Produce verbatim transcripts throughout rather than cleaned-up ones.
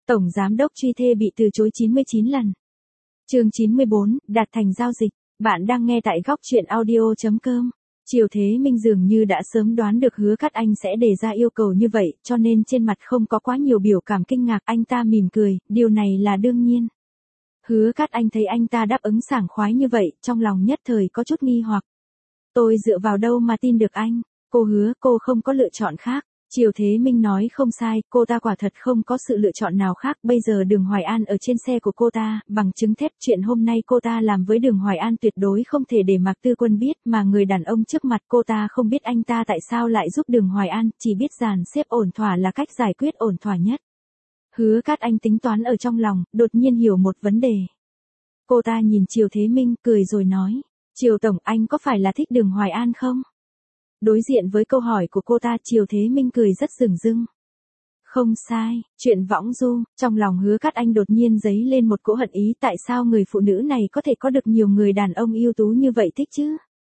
Tổng giám đốc truy thê bị từ chối chín mươi chín lần. Chương chín mươi bốn, đạt thành giao dịch. Bạn đang nghe tại góc truyện audio chấm com. Triều Thế Minh dường như đã sớm đoán được Hứa Cát Anh sẽ đề ra yêu cầu như vậy, cho nên trên mặt không có quá nhiều biểu cảm kinh ngạc, anh ta mỉm cười, điều này là đương nhiên. Hứa Cát Anh thấy anh ta đáp ứng sảng khoái như vậy, trong lòng nhất thời có chút nghi hoặc. Tôi dựa vào đâu mà tin được anh? Cô hứa cô không có lựa chọn khác. Triều Thế Minh nói không sai, cô ta quả thật không có sự lựa chọn nào khác, bây giờ Đường Hoài An ở trên xe của cô ta, bằng chứng thép chuyện hôm nay cô ta làm với Đường Hoài An tuyệt đối không thể để Mạc Tư Quân biết, mà người đàn ông trước mặt cô ta không biết anh ta tại sao lại giúp Đường Hoài An, chỉ biết dàn xếp ổn thỏa là cách giải quyết ổn thỏa nhất. Hứa Cát Anh tính toán ở trong lòng, đột nhiên hiểu một vấn đề. Cô ta nhìn Triều Thế Minh, cười rồi nói, Triều Tổng, anh có phải là thích Đường Hoài An không? Đối diện với câu hỏi của cô ta, Triều Thế Minh cười rất dửng dưng. Không sai, chuyện võng du, trong lòng Hứa Cát Anh đột nhiên dấy lên một cỗ hận ý, tại sao người phụ nữ này có thể có được nhiều người đàn ông ưu tú như vậy thích chứ?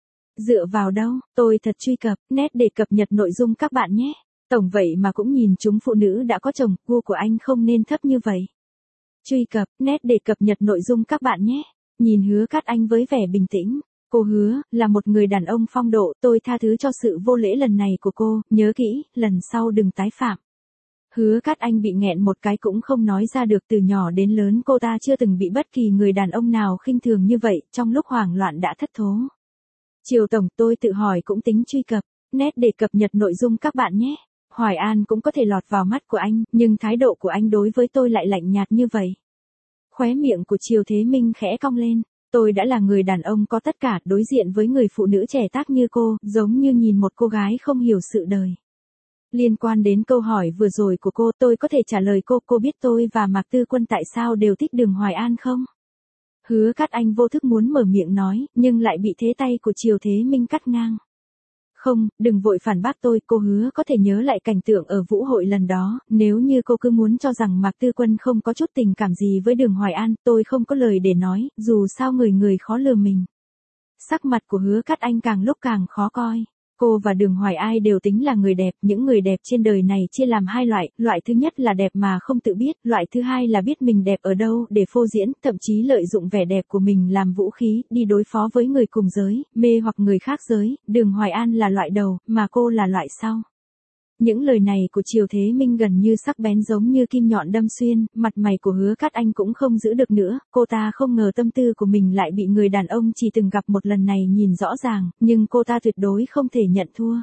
Dựa vào đâu, tôi thật truy cập, nét để cập nhật nội dung các bạn nhé. Tổng vậy mà cũng nhìn chúng phụ nữ đã có chồng, gu của anh không nên thấp như vậy. Truy cập, nét để cập nhật nội dung các bạn nhé. Nhìn Hứa Cát Anh với vẻ bình tĩnh. Cô hứa, là một người đàn ông phong độ, tôi tha thứ cho sự vô lễ lần này của cô, nhớ kỹ, lần sau đừng tái phạm. Hứa Cát Anh bị nghẹn một cái cũng không nói ra được, từ nhỏ đến lớn cô ta chưa từng bị bất kỳ người đàn ông nào khinh thường như vậy, trong lúc hoảng loạn đã thất thố. Triều Tổng, tôi tự hỏi cũng tính truy cập, nét để cập nhật nội dung các bạn nhé. Hoài An cũng có thể lọt vào mắt của anh, nhưng thái độ của anh đối với tôi lại lạnh nhạt như vậy. Khóe miệng của Triều Thế Minh khẽ cong lên. Tôi đã là người đàn ông có tất cả, đối diện với người phụ nữ trẻ tác như cô, giống như nhìn một cô gái không hiểu sự đời. Liên quan đến câu hỏi vừa rồi của cô, tôi có thể trả lời cô, cô biết tôi và Mạc Tư Quân tại sao đều thích Đường Hoài An không? Hứa Cát Anh vô thức muốn mở miệng nói, nhưng lại bị thế tay của Triều Thế Minh cắt ngang. Không, đừng vội phản bác tôi, cô hứa có thể nhớ lại cảnh tượng ở vũ hội lần đó, nếu như cô cứ muốn cho rằng Mạc Tư Quân không có chút tình cảm gì với Đường Hoài An, tôi không có lời để nói, dù sao người người khó lừa mình. Sắc mặt của Hứa Cát Anh càng lúc càng khó coi. Cô và Đường Hoài Ai đều tính là người đẹp, những người đẹp trên đời này chia làm hai loại, loại thứ nhất là đẹp mà không tự biết, loại thứ hai là biết mình đẹp ở đâu để phô diễn, thậm chí lợi dụng vẻ đẹp của mình làm vũ khí, đi đối phó với người cùng giới, mê hoặc người khác giới. Đường Hoài An là loại đầu, mà cô là loại sau. Những lời này của Triều Thế Minh gần như sắc bén giống như kim nhọn đâm xuyên, mặt mày của Hứa Cát Anh cũng không giữ được nữa, cô ta không ngờ tâm tư của mình lại bị người đàn ông chỉ từng gặp một lần này nhìn rõ ràng, nhưng cô ta tuyệt đối không thể nhận thua.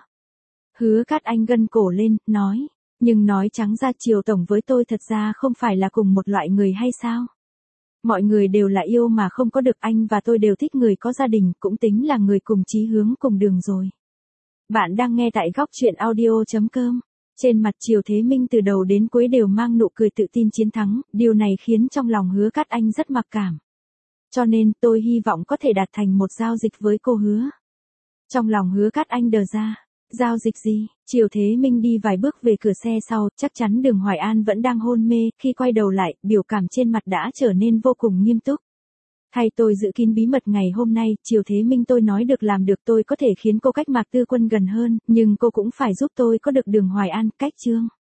Hứa Cát Anh gân cổ lên, nói, nhưng nói trắng ra Triều Tổng với tôi thật ra không phải là cùng một loại người hay sao? Mọi người đều là yêu mà không có được, anh và tôi đều thích người có gia đình, cũng tính là người cùng chí hướng cùng đường rồi. Bạn đang nghe tại góc truyện audio chấm com. Trên mặt Triều Thế Minh từ đầu đến cuối đều mang nụ cười tự tin chiến thắng, điều này khiến trong lòng Hứa Cát Anh rất mặc cảm. Cho nên tôi hy vọng có thể đạt thành một giao dịch với cô hứa. Trong lòng Hứa Cát Anh đờ ra, giao dịch gì? Triều Thế Minh đi vài bước về cửa xe sau, chắc chắn Đường Hoài An vẫn đang hôn mê, khi quay đầu lại, biểu cảm trên mặt đã trở nên vô cùng nghiêm túc. Thay tôi giữ kín bí mật ngày hôm nay, Triều Thế Minh, tôi nói được làm được, tôi có thể khiến cô cách Mạc Tư Quân gần hơn, nhưng cô cũng phải giúp tôi có được Đường Hoài An, cách chương.